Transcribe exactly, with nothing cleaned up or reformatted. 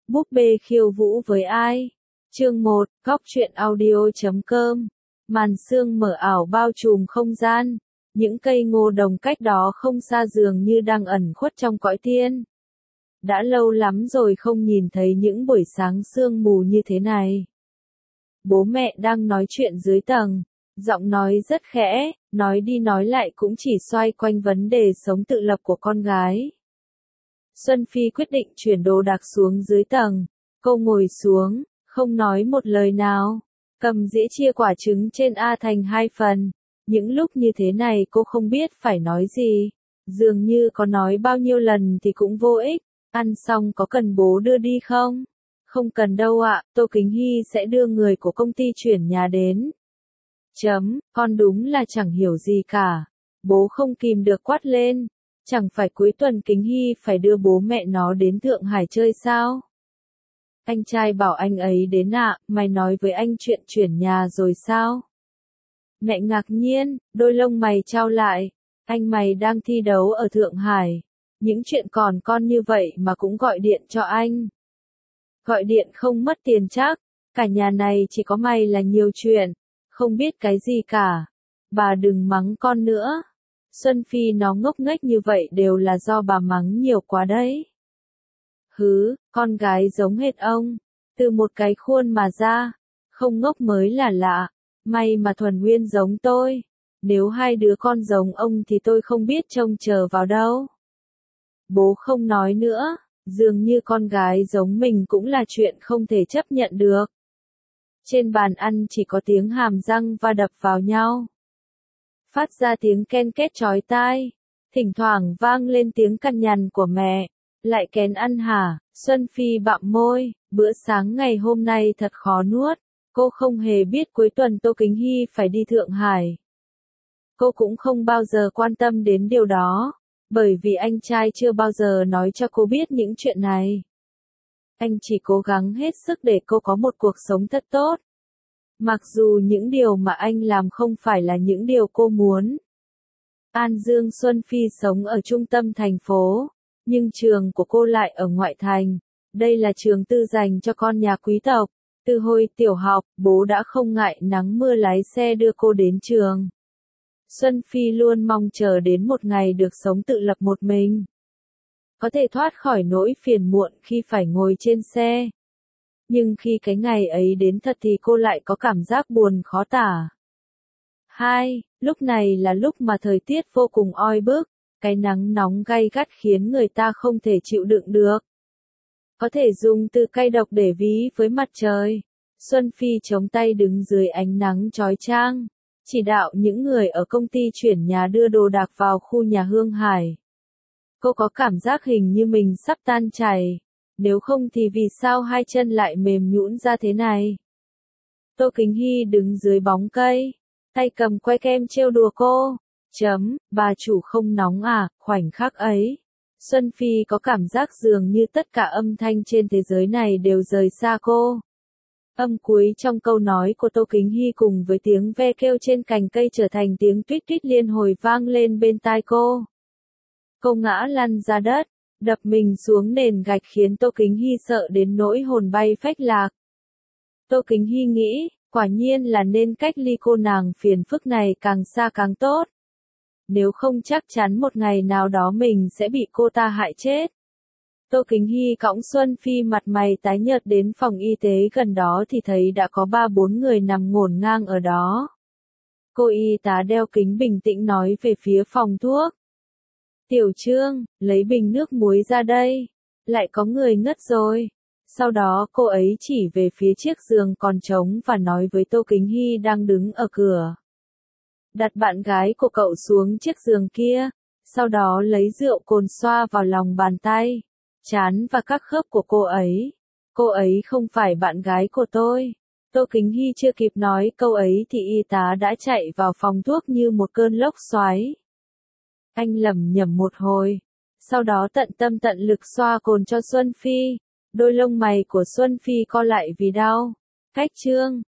Búp bê khiêu vũ với ai? Chương một, góc truyện audio.com. Màn sương mờ ảo bao trùm không gian, những cây ngô đồng cách đó không xa dường như đang ẩn khuất trong cõi tiên. Đã lâu lắm rồi không nhìn thấy những buổi sáng sương mù như thế này. Bố mẹ đang nói chuyện dưới tầng, giọng nói rất khẽ, nói đi nói lại cũng chỉ xoay quanh vấn đề sống tự lập của con gái. Xuân Phi quyết định chuyển đồ đạc xuống dưới tầng, cô ngồi xuống, không nói một lời nào, cầm dĩa chia quả trứng trên A thành hai phần. Những lúc như thế này cô không biết phải nói gì, dường như có nói bao nhiêu lần thì cũng vô ích. Ăn xong có cần bố đưa đi không? Không cần đâu ạ, Tô Kính Hy sẽ đưa người của công ty chuyển nhà đến. Chấm, con đúng là chẳng hiểu gì cả. Bố không kìm được quát lên. Chẳng phải cuối tuần Kính Hy phải đưa bố mẹ nó đến Thượng Hải chơi sao? Anh trai bảo anh ấy đến ạ, mày nói với anh chuyện chuyển nhà rồi sao? Mẹ ngạc nhiên, đôi lông mày trao lại. Anh mày đang thi đấu ở Thượng Hải. Những chuyện còn con như vậy mà cũng gọi điện cho anh. Gọi điện không mất tiền chắc, cả nhà này chỉ có mày là nhiều chuyện, không biết cái gì cả. Bà đừng mắng con nữa. Xuân Phi nó ngốc nghếch như vậy đều là do bà mắng nhiều quá đấy. Hứ, con gái giống hệt ông, từ một cái khuôn mà ra, không ngốc mới là lạ, may mà Thuần Nguyên giống tôi, nếu hai đứa con giống ông thì tôi không biết trông chờ vào đâu. Bố không nói nữa, dường như con gái giống mình cũng là chuyện không thể chấp nhận được. Trên bàn ăn chỉ có tiếng hàm răng va đập vào nhau. Phát ra tiếng ken két chói tai, thỉnh thoảng vang lên tiếng cằn nhằn của mẹ. Lại kén ăn hả? Xuân Phi bặm môi, bữa sáng ngày hôm nay thật khó nuốt. Cô không hề biết cuối tuần Tô Kính Hy phải đi Thượng Hải. Cô cũng không bao giờ quan tâm đến điều đó, bởi vì anh trai chưa bao giờ nói cho cô biết những chuyện này. Anh chỉ cố gắng hết sức để cô có một cuộc sống thật tốt. Mặc dù những điều mà anh làm không phải là những điều cô muốn. An Dương Xuân Phi sống ở trung tâm thành phố, nhưng trường của cô lại ở ngoại thành. Đây là trường tư dành cho con nhà quý tộc. Từ hồi tiểu học, bố đã không ngại nắng mưa lái xe đưa cô đến trường. Xuân Phi luôn mong chờ đến một ngày được sống tự lập một mình. Có thể thoát khỏi nỗi phiền muộn khi phải ngồi trên xe. Nhưng khi cái ngày ấy đến thật thì cô lại có cảm giác buồn khó tả. Hai, lúc này là lúc mà thời tiết vô cùng oi bức, cái nắng nóng gay gắt khiến người ta không thể chịu đựng được. Có thể dùng từ cay độc để ví với mặt trời. Xuân Phi chống tay đứng dưới ánh nắng chói chang, chỉ đạo những người ở công ty chuyển nhà đưa đồ đạc vào khu nhà Hương Hải. Cô có cảm giác hình như mình sắp tan chảy, nếu không thì vì sao hai chân lại mềm nhũn ra thế này? Tô Kính Hy đứng dưới bóng cây, tay cầm que kem trêu đùa cô. Chấm, bà chủ không nóng à? Khoảnh khắc ấy, Xuân Phi có cảm giác dường như tất cả âm thanh trên thế giới này đều rời xa cô. Âm cuối trong câu nói của Tô Kính Hy cùng với tiếng ve kêu trên cành cây trở thành tiếng tuýt tuýt liên hồi vang lên bên tai cô. Cô ngã lăn ra đất, đập mình xuống nền gạch khiến Tô Kính Hy sợ đến nỗi hồn bay phách lạc. Tô Kính Hy nghĩ, quả nhiên là nên cách ly cô nàng phiền phức này càng xa càng tốt. Nếu không chắc chắn một ngày nào đó mình sẽ bị cô ta hại chết. Tô Kính Hy cõng Xuân Phi mặt mày tái nhợt đến phòng y tế gần đó thì thấy đã có ba bốn người nằm ngổn ngang ở đó. Cô y tá đeo kính bình tĩnh nói về phía phòng thuốc. Tiểu Trương, lấy bình nước muối ra đây. Lại có người ngất rồi. Sau đó cô ấy chỉ về phía chiếc giường còn trống và nói với Tô Kính Hy đang đứng ở cửa. Đặt bạn gái của cậu xuống chiếc giường kia, sau đó lấy rượu cồn xoa vào lòng bàn tay, trán và các khớp của cô ấy. Cô ấy không phải bạn gái của tôi. Tô Kính Hy chưa kịp nói câu ấy thì y tá đã chạy vào phòng thuốc như một cơn lốc xoáy. Anh lẩm nhẩm một hồi, sau đó tận tâm tận lực xoa cồn cho Xuân Phi. Đôi lông mày của Xuân Phi co lại vì đau. Cách Trương,